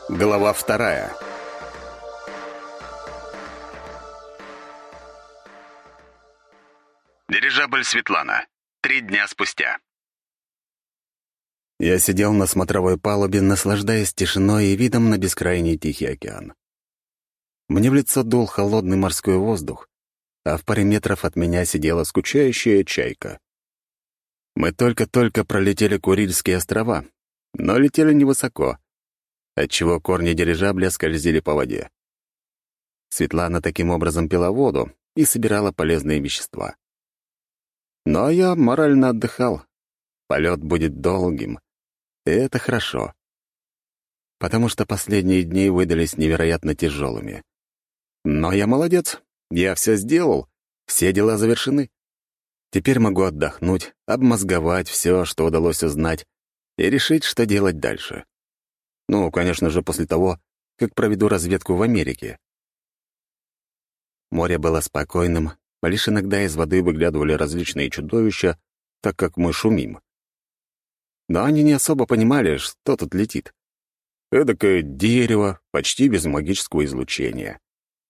Глава 2. Дирижабль «Светлана». 3 дня спустя. Я сидел на смотровой палубе, наслаждаясь тишиной и видом на бескрайний Тихий океан. Мне в лицо дул холодный морской воздух, а в паре метров от меня сидела скучающая чайка. Мы только-только пролетели Курильские острова, но летели невысоко, отчего корни дирижабля скользили по воде. Светлана таким образом пила воду и собирала полезные вещества. Но я морально отдыхал. Полет будет долгим, и это хорошо. Потому что последние дни выдались невероятно тяжелыми. Но я молодец, я все сделал, все дела завершены. Теперь могу отдохнуть, обмозговать все, что удалось узнать, и решить, что делать дальше. Ну, конечно же, после того, как проведу разведку в Америке. Море было спокойным, лишь иногда из воды выглядывали различные чудовища, так как мы шумим. Но они не особо понимали, что тут летит. Эдакое дерево, почти без магического излучения.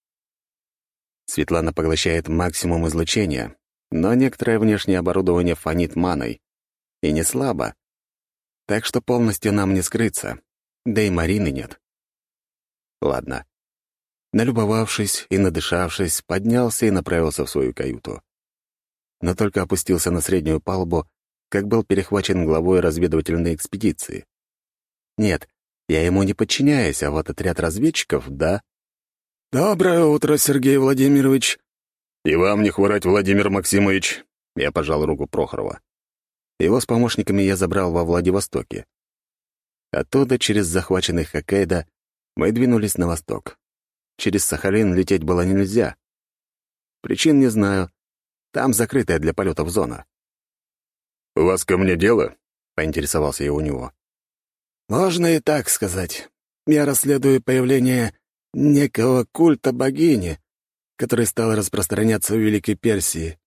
Светлана поглощает максимум излучения, но некоторое внешнее оборудование фонит маной. И не слабо. Так что полностью нам не скрыться. Да и Марины нет. Ладно. Налюбовавшись и надышавшись, поднялся и направился в свою каюту. Но только опустился на среднюю палубу, как был перехвачен главой разведывательной экспедиции. Нет, я ему не подчиняюсь, а вот отряд разведчиков — да. «Доброе утро, Сергей Владимирович!» «И вам не хворать, Владимир Максимович!» Я пожал руку Прохорова. Его с помощниками я забрал во Владивостоке. Оттуда, через захваченный Хоккайдо, мы двинулись на восток. Через Сахалин лететь было нельзя. Причин не знаю. Там закрытая для полетов зона. «У вас ко мне дело?» — поинтересовался я у него. «Можно и так сказать. Я расследую появление некого культа богини, который стал распространяться в Великой Персии».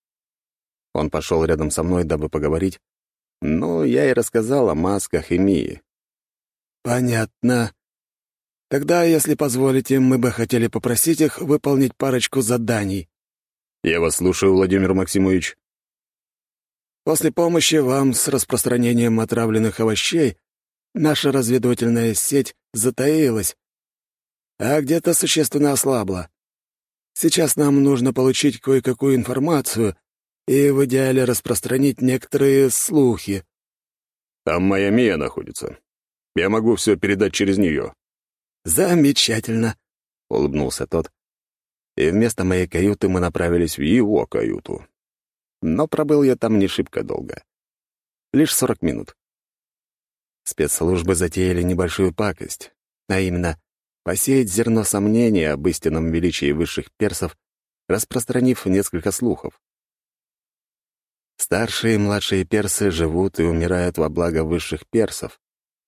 Он пошел рядом со мной, дабы поговорить. Ну, я и рассказал о масках и Мии. «Понятно. Тогда, если позволите, мы бы хотели попросить их выполнить парочку заданий». «Я вас слушаю, Владимир Максимович». «После помощи вам с распространением отравленных овощей наша разведывательная сеть затаилась, а где-то существенно ослабла. Сейчас нам нужно получить кое-какую информацию и в идеале распространить некоторые слухи». «Там моя Мия находится. Я могу все передать через нее». «Замечательно», — улыбнулся тот. И вместо моей каюты мы направились в его каюту. Но пробыл я там не шибко долго. Лишь 40 минут. Спецслужбы затеяли небольшую пакость, а именно посеять зерно сомнения об истинном величии высших персов, распространив несколько слухов. Старшие и младшие персы живут и умирают во благо высших персов.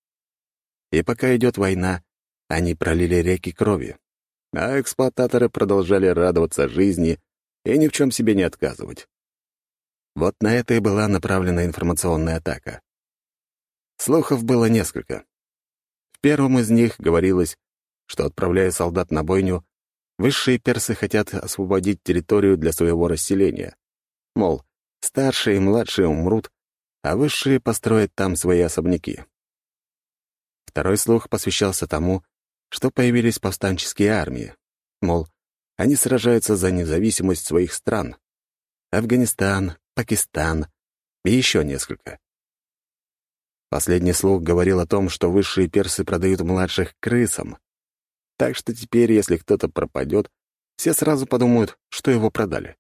И пока идет война, они пролили реки крови, а эксплуататоры продолжали радоваться жизни и ни в чем себе не отказывать. Вот на это и была направлена информационная атака. Слухов было несколько. В первом из них говорилось, что, отправляя солдат на бойню, высшие персы хотят освободить территорию для своего расселения. Мол, старшие и младшие умрут, а высшие построят там свои особняки. Второй слух посвящался тому, что появились повстанческие армии. Мол, они сражаются за независимость своих стран. Афганистан, Пакистан и еще несколько. Последний слух говорил о том, что высшие персы продают младших крысам. Так что теперь, если кто-то пропадет, все сразу подумают, что его продали.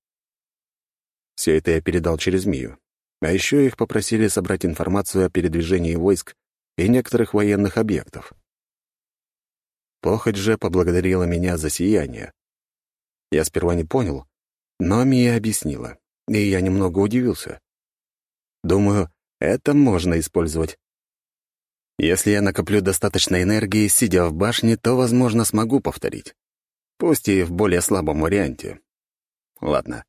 Все это я передал через Мию. А еще их попросили собрать информацию о передвижении войск и некоторых военных объектов. Похоть же поблагодарила меня за сияние. Я сперва не понял, но Мия объяснила, и я немного удивился. Думаю, это можно использовать. Если я накоплю достаточно энергии, сидя в башне, то, возможно, смогу повторить. Пусть и в более слабом варианте. Ладно.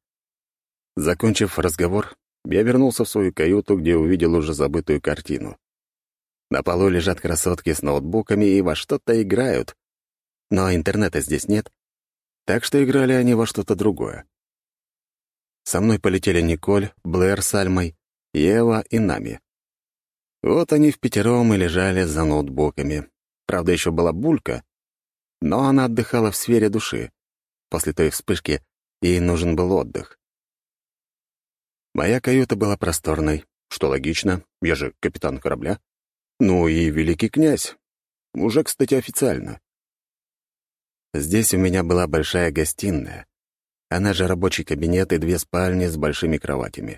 Закончив разговор, я вернулся в свою каюту, где увидел уже забытую картину. На полу лежат красотки с ноутбуками и во что-то играют. Но интернета здесь нет, так что играли они во что-то другое. Со мной полетели Николь, Блэр с Альмой, Ева и Нами. Вот они впятером и лежали за ноутбуками. Правда, еще была Булька, но она отдыхала в сфере души. После той вспышки ей нужен был отдых. Моя каюта была просторной, что логично, я же капитан корабля. Ну и великий князь. Уже, кстати, официально. Здесь у меня была большая гостиная. Она же рабочий кабинет и 2 спальни с большими кроватями.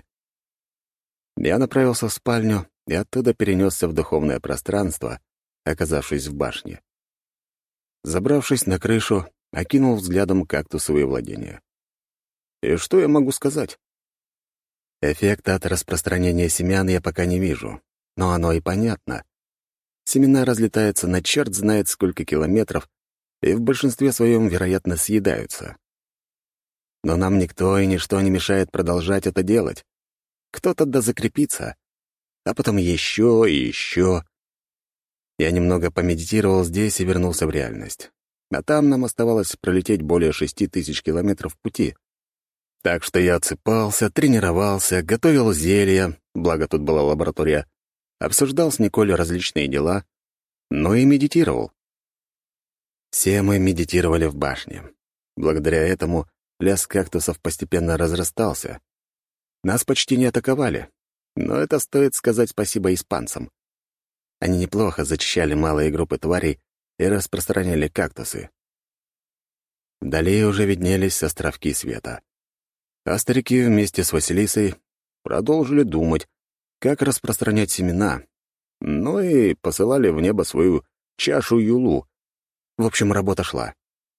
Я направился в спальню и оттуда перенесся в духовное пространство, оказавшись в башне. Забравшись на крышу, окинул взглядом кактусовые владения. И что я могу сказать? Эффекта от распространения семян я пока не вижу, но оно и понятно. Семена разлетаются на черт знает сколько километров и в большинстве своем, вероятно, съедаются. Но нам никто и ничто не мешает продолжать это делать. Кто-то да закрепится, а потом еще и еще. Я немного помедитировал здесь и вернулся в реальность. А там нам оставалось пролететь более 6000 километров пути. Так что я отсыпался, тренировался, готовил зелья, благо тут была лаборатория, обсуждал с Николь различные дела, но и медитировал. Все мы медитировали в башне. Благодаря этому лес кактусов постепенно разрастался. Нас почти не атаковали, но это стоит сказать спасибо испанцам. Они неплохо зачищали малые группы тварей и распространяли кактусы. Вдали уже виднелись островки света. А старики вместе с Василисой продолжили думать, как распространять семена, ну и посылали в небо свою чашу Юлу. В общем, работа шла.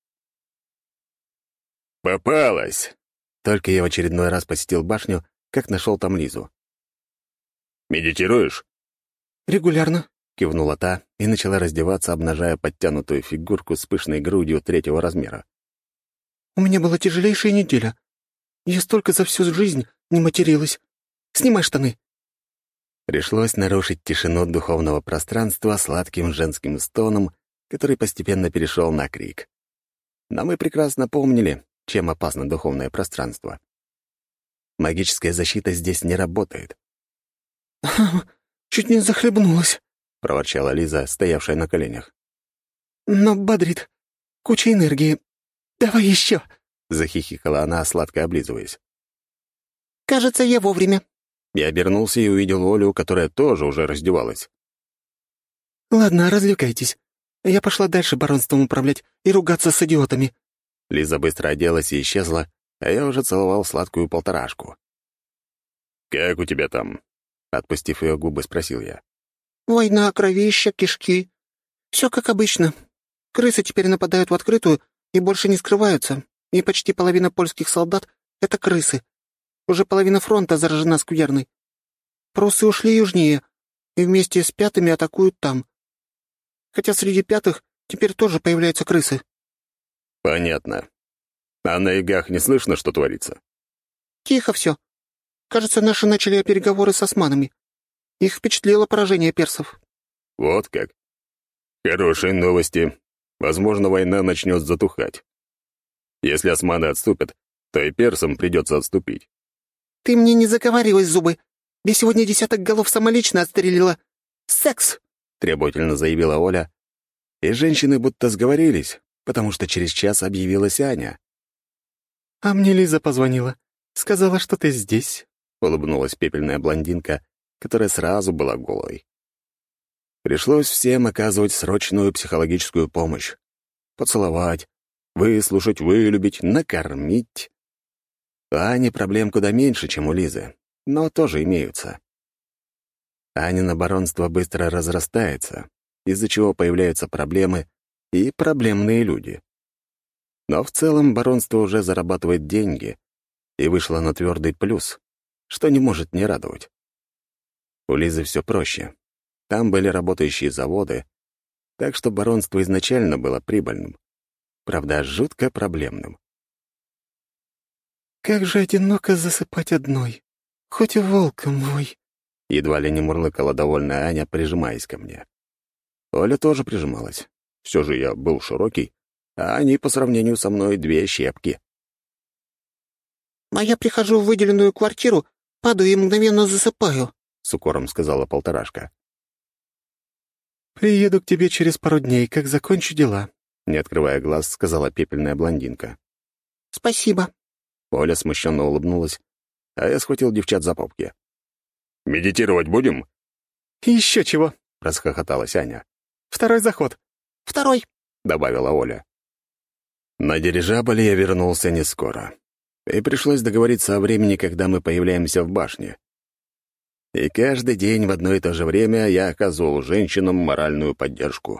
«Попалась!» Только я в очередной раз посетил башню, как нашел там Лизу. «Медитируешь?» «Регулярно», — кивнула та и начала раздеваться, обнажая подтянутую фигурку с пышной грудью 3-го размера. «У меня была тяжелейшая неделя. Я столько за всю жизнь не материлась. Снимай штаны». Пришлось нарушить тишину духовного пространства сладким женским стоном, который постепенно перешел на крик. Но мы прекрасно помнили, чем опасно духовное пространство. Магическая защита здесь не работает. «Чуть не захлебнулась», — проворчала Лиза, стоявшая на коленях. «Но бодрит. Куча энергии. Давай еще», — захихикала она, сладко облизываясь. «Кажется, я вовремя». Я обернулся и увидел Олю, которая тоже уже раздевалась. «Ладно, развлекайтесь. Я пошла дальше баронством управлять и ругаться с идиотами». Лиза быстро оделась и исчезла, а я уже целовал сладкую полторашку. «Как у тебя там?» — отпустив ее губы, спросил я. «Война, кровища, кишки. Все как обычно. Крысы теперь нападают в открытую и больше не скрываются, и почти половина польских солдат — это крысы. Уже половина фронта заражена скверной. Прусы ушли южнее и вместе с пятыми атакуют там. Хотя среди пятых теперь тоже появляются крысы». «Понятно. А на ягах не слышно, что творится?» «Тихо все. Кажется, наши начали переговоры с османами. Их впечатлило поражение персов». «Вот как. Хорошие новости. Возможно, война начнет затухать. Если османы отступят, то и персам придется отступить». «Ты мне не заговаривай зубы. Я сегодня 10 голов самолично отстрелила. Секс!» — требовательно заявила Оля. И женщины будто сговорились, потому что через час объявилась Аня. «А мне Лиза позвонила. Сказала, что ты здесь», — улыбнулась пепельная блондинка, которая сразу была голой. Пришлось всем оказывать срочную психологическую помощь. Поцеловать, выслушать, вылюбить, накормить. У Ани проблем куда меньше, чем у Лизы, но тоже имеются. Анина баронство быстро разрастается, из-за чего появляются проблемы и проблемные люди. Но в целом баронство уже зарабатывает деньги и вышло на твердый плюс, что не может не радовать. У Лизы все проще. Там были работающие заводы, так что баронство изначально было прибыльным. Правда, жутко проблемным. «Как же одиноко засыпать одной. Хоть и волком вой», Едва ли не мурлыкала довольная Аня, прижимаясь ко мне. Оля тоже прижималась. Все же я был широкий, а они по сравнению со мной две щепки. «А я прихожу в выделенную квартиру, падаю и мгновенно засыпаю», — с укором сказала полторашка. «Приеду к тебе через пару дней, как закончу дела», — не открывая глаз, сказала пепельная блондинка. «Спасибо». Оля смущенно улыбнулась, а я схватил девчат за попки. «Медитировать будем?» «Еще чего», — расхохоталась Аня. «Второй заход». «Второй», — добавила Оля. На дирижабле я вернулся не скоро, и пришлось договориться о времени, когда мы появляемся в башне. И каждый день в одно и то же время я оказывал женщинам моральную поддержку.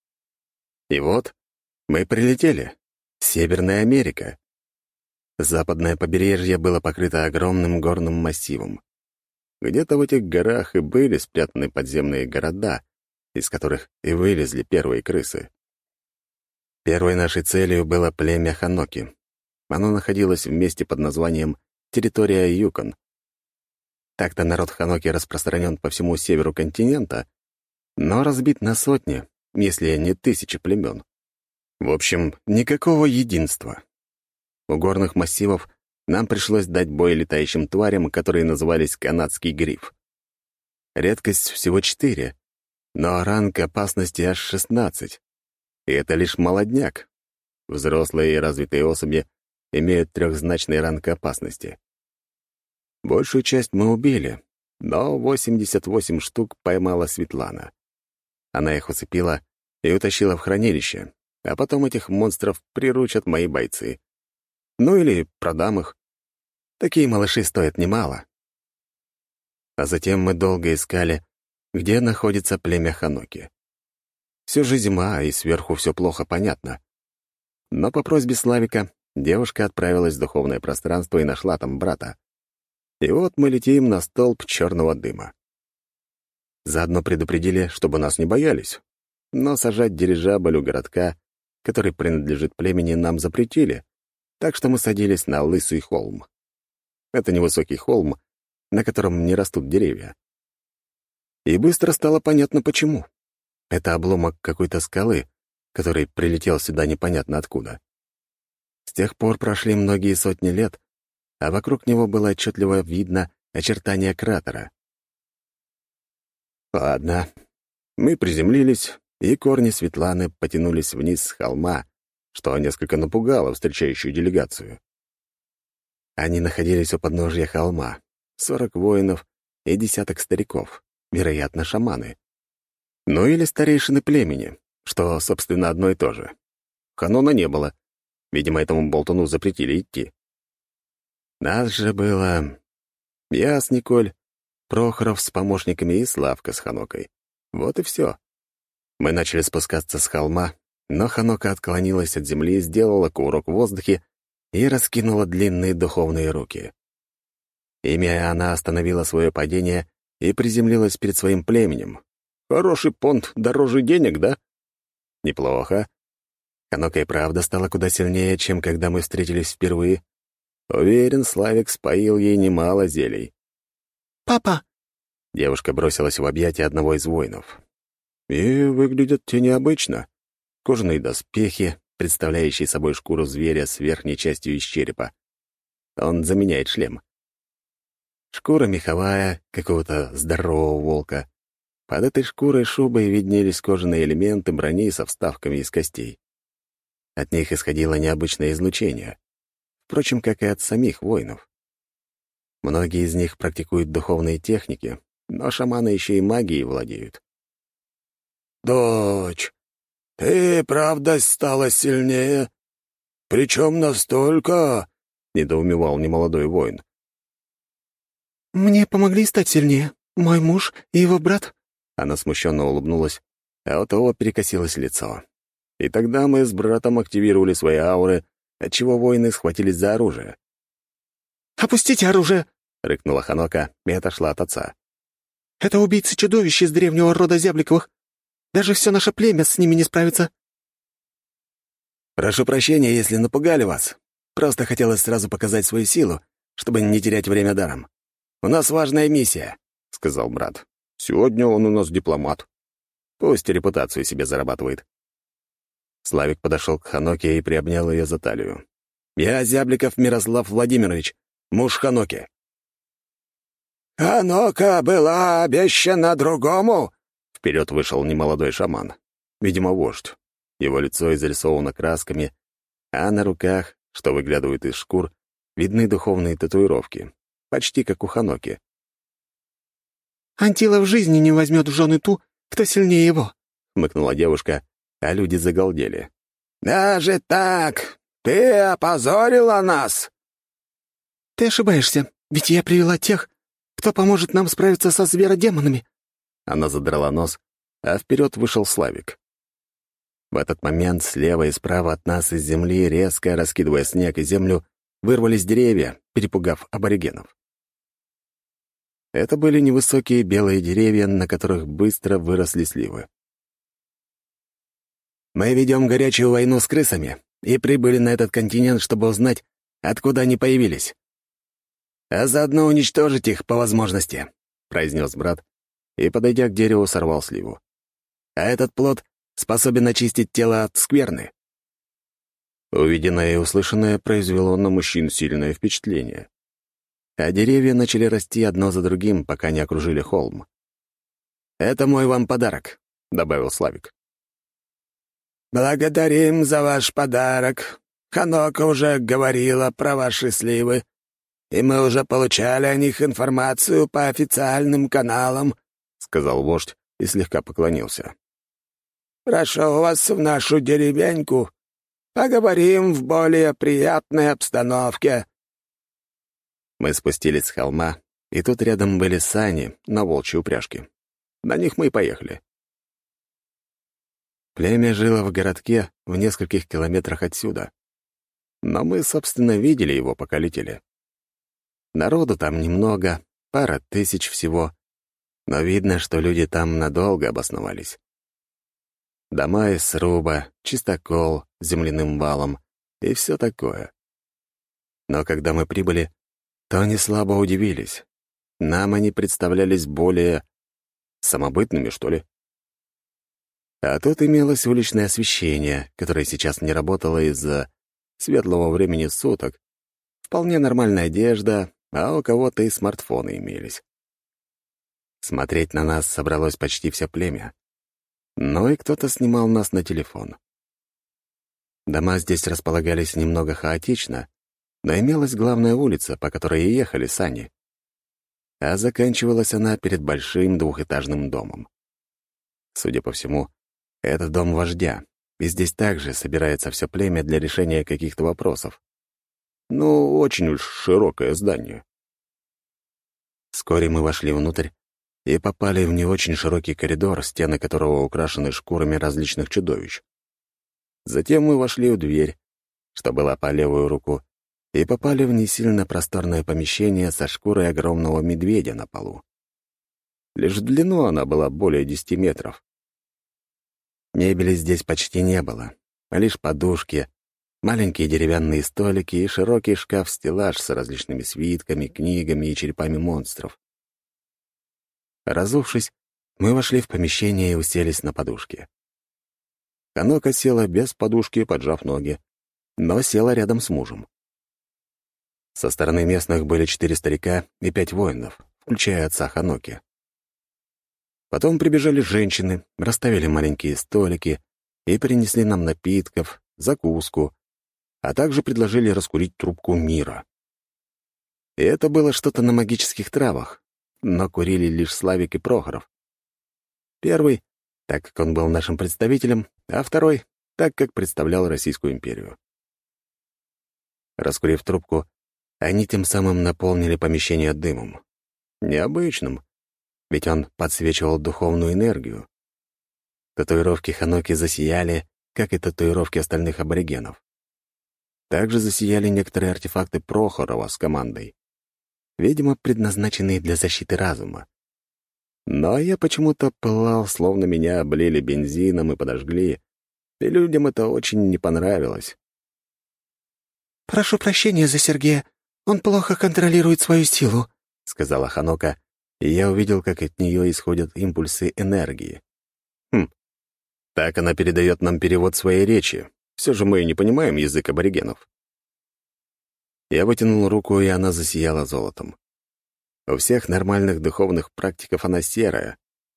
И вот мы прилетели. Северная Америка. Западное побережье было покрыто огромным горным массивом. Где-то в этих горах и были спрятаны подземные города, из которых и вылезли первые крысы. Первой нашей целью было племя Ханоки. Оно находилось в месте под названием «Территория Юкон». Так-то народ Ханоки распространен по всему северу континента, но разбит на сотни, если не тысячи племен. В общем, никакого единства. У горных массивов нам пришлось дать бой летающим тварям, которые назывались канадский гриф. Редкость всего 4, но ранг опасности аж 16. И это лишь молодняк. Взрослые и развитые особи имеют трехзначный ранг опасности. Большую часть мы убили, но 88 штук поймала Светлана. Она их уцепила и утащила в хранилище, а потом этих монстров приручат мои бойцы. Ну или продам их. Такие малыши стоят немало. А затем мы долго искали, где находится племя Ханоки. Все же зима, и сверху все плохо понятно. Но по просьбе Славика девушка отправилась в духовное пространство и нашла там брата. И вот мы летим на столб черного дыма. Заодно предупредили, чтобы нас не боялись. Но сажать дирижабль у городка, который принадлежит племени, нам запретили, так что мы садились на лысый холм. Это невысокий холм, на котором не растут деревья. И быстро стало понятно, почему. Это обломок какой-то скалы, который прилетел сюда непонятно откуда. С тех пор прошли многие сотни лет, а вокруг него было отчетливо видно очертания кратера. Ладно, мы приземлились, и корни Светланы потянулись вниз с холма, что несколько напугало встречающую делегацию. Они находились у подножья холма, 40 воинов и десяток стариков, вероятно, шаманы. Ну или старейшины племени, что, собственно, одно и то же. Канона не было. Видимо, этому болтуну запретили идти. Нас же было... Я с Николь, Прохоров с помощниками и Славка с Ханокой. Вот и все. Мы начали спускаться с холма, но Ханока отклонилась от земли, сделала кувырок в воздухе и раскинула длинные духовные руки. Ими она остановила свое падение и приземлилась перед своим племенем. Хороший понт дороже денег, да? Неплохо. Ханока и правда стала куда сильнее, чем когда мы встретились впервые. Уверен, Славик споил ей немало зелий. «Папа!» Девушка бросилась в объятия одного из воинов. И выглядят те необычно. Кожаные доспехи, представляющие собой шкуру зверя с верхней частью из черепа. Он заменяет шлем. Шкура меховая, какого-то здорового волка. Под этой шкурой шубой виднелись кожаные элементы брони со вставками из костей. От них исходило необычное излучение. Впрочем, как и от самих воинов. Многие из них практикуют духовные техники, но шаманы еще и магией владеют. «Дочь, ты правда стала сильнее? Причем настолько...» — недоумевал немолодой воин. «Мне помогли стать сильнее. Мой муж и его брат». Она смущенно улыбнулась, а у того перекосилось лицо. И тогда мы с братом активировали свои ауры, отчего воины схватились за оружие. «Опустите оружие!» — рыкнула Ханока и отошла от отца. «Это убийцы-чудовища из древнего рода Зябликовых. Даже все наше племя с ними не справится». «Прошу прощения, если напугали вас. Просто хотелось сразу показать свою силу, чтобы не терять время даром. У нас важная миссия. сказал брат. «Сегодня он у нас дипломат. Пусть репутацию себе зарабатывает». Славик подошел к Ханоке и приобнял ее за талию. «Я Зябликов Мирослав Владимирович, муж Ханоки». «Ханока была обещана другому!» Вперед вышел немолодой шаман. Видимо, вождь. Его лицо изрисовано красками, а на руках, что выглядывает из шкур, видны духовные татуировки, почти как у Ханоки. «Антила в жизни не возьмет в жены ту, кто сильнее его», — хмыкнула девушка, а люди загалдели. «Даже так? Ты опозорила нас!» «Ты ошибаешься, ведь я привела тех, кто поможет нам справиться со зверодемонами». Она задрала нос, а вперед вышел Славик. В этот момент слева и справа от нас из земли, резко раскидывая снег и землю, вырвались деревья, перепугав аборигенов. Это были невысокие белые деревья, на которых быстро выросли сливы. «Мы ведем горячую войну с крысами и прибыли на этот континент, чтобы узнать, откуда они появились. А заодно уничтожить их по возможности», — произнес брат и, подойдя к дереву, сорвал сливу. «А этот плод способен очистить тело от скверны». Увиденное и услышанное произвело на мужчин сильное впечатление. А деревья начали расти одно за другим, пока не окружили холм. «Это мой вам подарок», — добавил Славик. «Благодарим за ваш подарок. Ханока уже говорила про ваши сливы, и мы уже получали о них информацию по официальным каналам», — сказал вождь и слегка поклонился. «Прошу вас в нашу деревеньку. Поговорим в более приятной обстановке». Мы спустились с холма, и тут рядом были сани на волчьей упряжке. На них мы и поехали. Племя жило в городке в нескольких километрах отсюда. Но мы, собственно, видели его, пока летели. Народу там немного, пара тысяч всего, но видно, что люди там надолго обосновались. Дома из сруба, чистокол с земляным валом и все такое. Но когда мы прибыли, то они слабо удивились. Нам они представлялись более самобытными, что ли. А тут имелось уличное освещение, которое сейчас не работало из-за светлого времени суток. Вполне нормальная одежда, а у кого-то и смартфоны имелись. Смотреть на нас собралось почти все племя. Но и кто-то снимал нас на телефон. Дома здесь располагались немного хаотично, но имелась главная улица, по которой и ехали сани. А заканчивалась она перед большим двухэтажным домом. Судя по всему, это дом вождя, и здесь также собирается все племя для решения каких-то вопросов. Ну, очень уж широкое здание. Вскоре мы вошли внутрь и попали в не очень широкий коридор, стены которого украшены шкурами различных чудовищ. Затем мы вошли в дверь, что была по левую руку, и попали в не сильно просторное помещение со шкурой огромного медведя на полу. Лишь в длину она была более 10 метров. Мебели здесь почти не было, а лишь подушки, маленькие деревянные столики и широкий шкаф-стеллаж с различными свитками, книгами и черепами монстров. Разувшись, мы вошли в помещение и уселись на подушке. Ханока села без подушки, поджав ноги, но села рядом с мужем. Со стороны местных были 4 старика и 5 воинов, включая отца Ханоки. Потом прибежали женщины, расставили маленькие столики и принесли нам напитков, закуску, а также предложили раскурить трубку мира. И это было что-то на магических травах, но курили лишь Славик и Прохоров. Первый, так как он был нашим представителем, а второй, так как представлял Российскую империю. Раскурив трубку, они тем самым наполнили помещение дымом. Необычным, ведь он подсвечивал духовную энергию. Татуировки Ханоки засияли, как и татуировки остальных аборигенов. Также засияли некоторые артефакты Прохорова с командой, видимо, предназначенные для защиты разума. Но я почему-то пылал, словно меня облили бензином и подожгли, и людям это очень не понравилось. «Прошу прощения за Сергея. Он плохо контролирует свою силу», — сказала Ханока и я увидел, как от нее исходят импульсы энергии. Так она передает нам перевод своей речи. Все же мы не понимаем язык аборигенов. Я вытянул руку, и она засияла золотом. У всех нормальных духовных практиков она серая.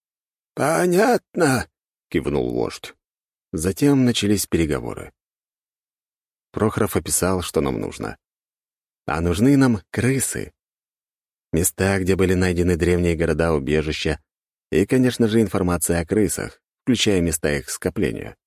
«Понятно», — кивнул вождь. Затем начались переговоры. Прохоров описал, что нам нужно. А нужны нам крысы. Места, где были найдены древние города-убежища, и, конечно же, информация о крысах, включая места их скопления.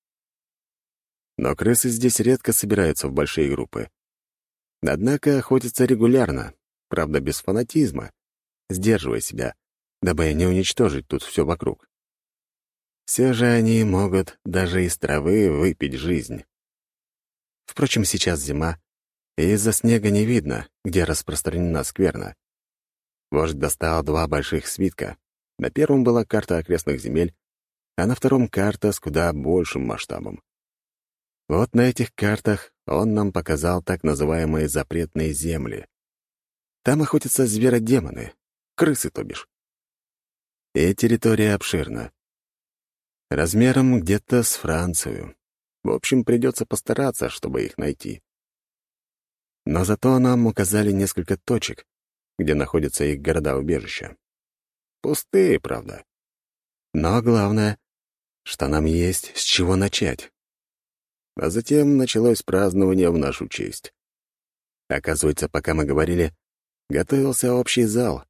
Но крысы здесь редко собираются в большие группы. Однако охотятся регулярно, правда, без фанатизма, сдерживая себя, дабы не уничтожить тут все вокруг. Все же они могут даже из травы выпить жизнь. Впрочем, сейчас зима, и из-за снега не видно, где распространена скверна. Вождь достал 2 больших свитка. На первом была карта окрестных земель, а на втором — карта с куда большим масштабом. Вот на этих картах он нам показал так называемые запретные земли. Там охотятся зверодемоны, крысы, то бишь. И территория обширна. Размером где-то с Францию. В общем, придется постараться, чтобы их найти. Но зато нам указали несколько точек, где находятся их города-убежища. Пустые, правда. Но главное, что нам есть с чего начать. А затем началось празднование в нашу честь. Оказывается, пока мы говорили, готовился общий зал.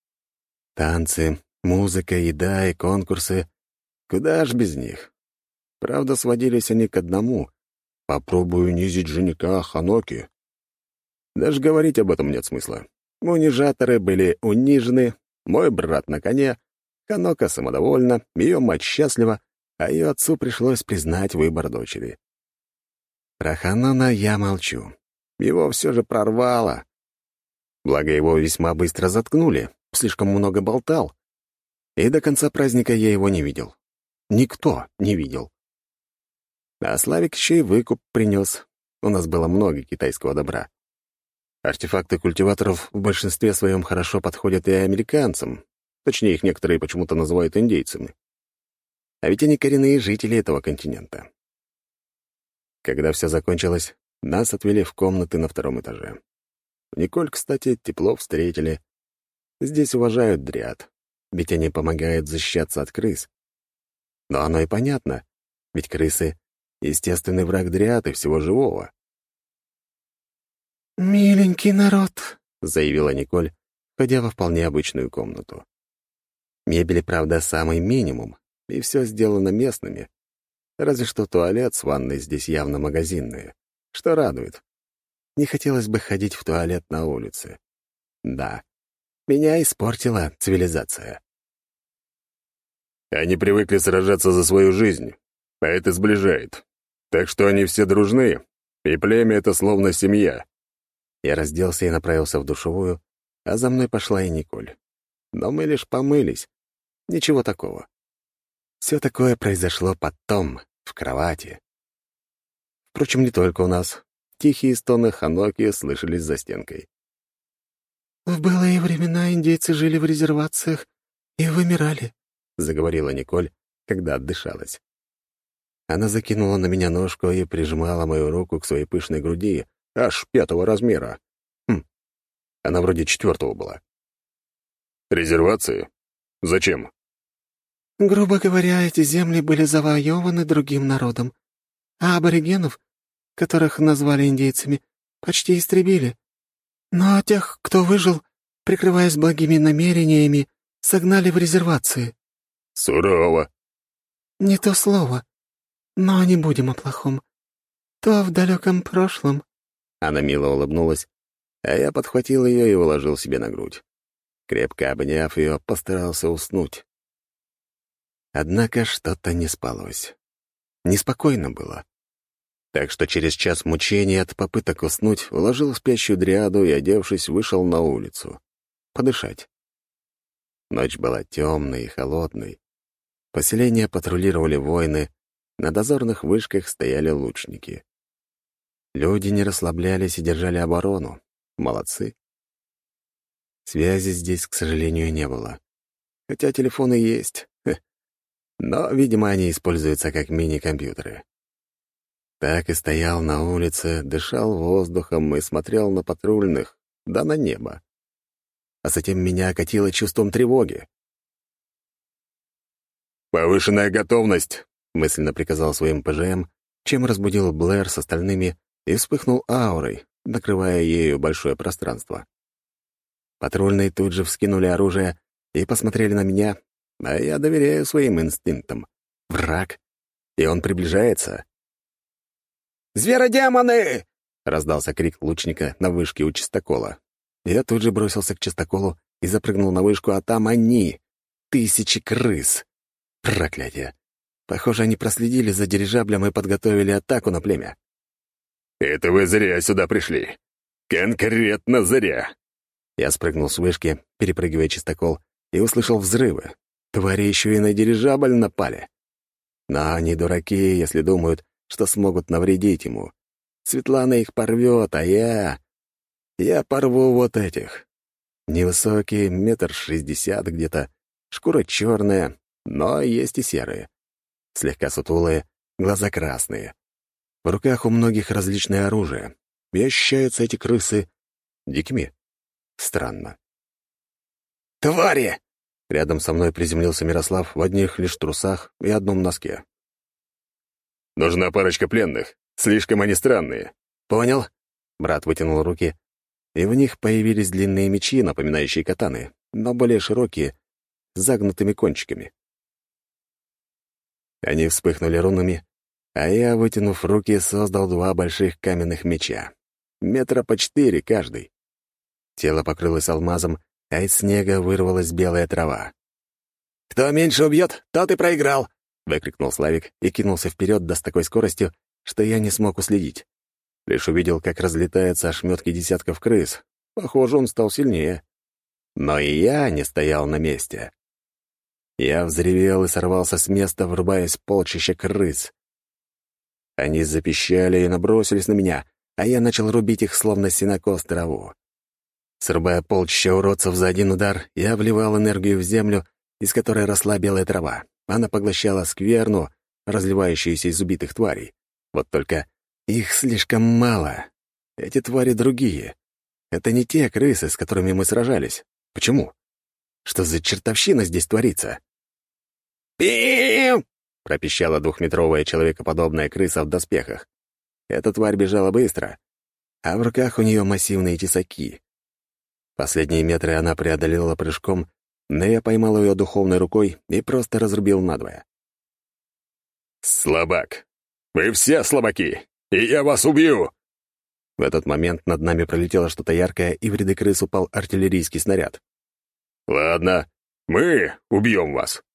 Танцы, музыка, еда и конкурсы. Куда ж без них? Правда, сводились они к одному. Попробую унизить жениха Ханоки. Даже говорить об этом нет смысла. Унижаторы были унижены, мой брат на коне, Ханока самодовольна, ее мать счастлива, а ее отцу пришлось признать выбор дочери. Про Ханона я молчу. Его все же прорвало. Благо, его весьма быстро заткнули, слишком много болтал. И до конца праздника я его не видел. Никто не видел. А Славик еще и выкуп принес. У нас было много китайского добра. Артефакты культиваторов в большинстве своем хорошо подходят и американцам. Точнее, их некоторые почему-то называют индейцами. А ведь они коренные жители этого континента. Когда все закончилось, нас отвели в комнаты на 2-м этаже. Николь, кстати, тепло встретили. Здесь уважают дриад, ведь они помогают защищаться от крыс. Но оно и понятно, ведь крысы — естественный враг дриад и всего живого. «Миленький народ», — заявила Николь, входя во вполне обычную комнату. Мебели, правда, самый минимум, и все сделано местными. Разве что туалет с ванной здесь явно магазинные, что радует. Не хотелось бы ходить в туалет на улице. Да, меня испортила цивилизация. Они привыкли сражаться за свою жизнь, а это сближает. Так что они все дружны, и племя — это словно семья. Я разделся и направился в душевую, а за мной пошла и Николь. Но мы лишь помылись. Ничего такого. Все такое произошло потом, в кровати. Впрочем, не только у нас. Тихие стоны Ханоки слышались за стенкой. «В былые времена индейцы жили в резервациях и вымирали», — заговорила Николь, когда отдышалась. Она закинула на меня ножку и прижимала мою руку к своей пышной груди, аж 5-го размера. Она вроде 4-го была. «Резервации? Зачем?» «Грубо говоря, эти земли были завоеваны другим народом, а аборигенов, которых назвали индейцами, почти истребили. Но тех, кто выжил, прикрываясь благими намерениями, согнали в резервации». «Сурово». «Не то слово. Но не будем о плохом. То в далеком прошлом». Она мило улыбнулась, а я подхватил ее и уложил себе на грудь. Крепко обняв ее, постарался уснуть. Однако что-то не спалось. Неспокойно было. Так что через час мучений от попыток уснуть уложил спящую дриаду и, одевшись, вышел на улицу. Подышать. Ночь была темной и холодной. Поселение патрулировали воины, на дозорных вышках стояли лучники. Люди не расслаблялись и держали оборону. Молодцы. Связи здесь, к сожалению, не было. хотя телефоны есть. Но, видимо, они используются как мини-компьютеры. Так и стоял на улице, дышал воздухом и смотрел на патрульных, да на небо. А затем меня окатило чувством тревоги. «Повышенная готовность!» — мысленно приказал своим ПЖМ, чем разбудил Блэр с остальными и вспыхнул аурой, накрывая ею большое пространство. Патрульные тут же вскинули оружие и посмотрели на меня, а я доверяю своим инстинктам. Враг, и он приближается. «Зверодемоны!» — раздался крик лучника на вышке у чистокола. Я тут же бросился к чистоколу и запрыгнул на вышку, а там они — 1000 крыс. Проклятие! Похоже, они проследили за дирижаблем и подготовили атаку на племя. «Это вы зря сюда пришли. Конкретно зря!» Я спрыгнул с вышки, перепрыгивая чистокол, и услышал взрывы. Твари еще и на дирижабль напали. Но они дураки, если думают, что смогут навредить ему. Светлана их порвет, а я... Я порву вот этих. Невысокие, 1,60 м где-то, шкура черная, но есть и серые. Слегка сутулые, глаза красные. В руках у многих различное оружие. И ощущаются эти крысы дикими. Странно. «Твари!» Рядом со мной приземлился Мирослав в одних лишь трусах и одном носке. «Нужна парочка пленных. Слишком они странные». «Понял?» Брат вытянул руки, и в них появились длинные мечи, напоминающие катаны, но более широкие, с загнутыми кончиками. Они вспыхнули рунами, а я, вытянув руки, создал 2 больших каменных меча. 4 метра каждый. Тело покрылось алмазом, а из снега вырвалась белая трава. «Кто меньше убьет, тот и проиграл!» — выкрикнул Славик и кинулся вперед, да с такой скоростью, что я не смог уследить. Лишь увидел, как разлетаются ошметки десятков крыс. Похоже, он стал сильнее. Но и я не стоял на месте. Я взревел и сорвался с места, врубаясь в полчища крыс. Они запищали и набросились на меня, а я начал рубить их, словно сенокос траву. Срубая полчища уродцев за один удар, я вливал энергию в землю, из которой росла белая трава. Она поглощала скверну, разливающуюся из убитых тварей. Вот только их слишком мало. Эти твари другие. Это не те крысы, с которыми мы сражались. Почему? Что за чертовщина здесь творится? «Пим!» — пропищала 2-метровая человекоподобная крыса в доспехах. Эта тварь бежала быстро, а в руках у нее массивные тесаки. Последние метры она преодолела прыжком, но я поймал ее духовной рукой и просто разрубил надвое. «Слабак! Вы все слабаки, и я вас убью!» В этот момент над нами пролетело что-то яркое, и в ряды крыс упал артиллерийский снаряд. «Ладно, мы убьем вас!»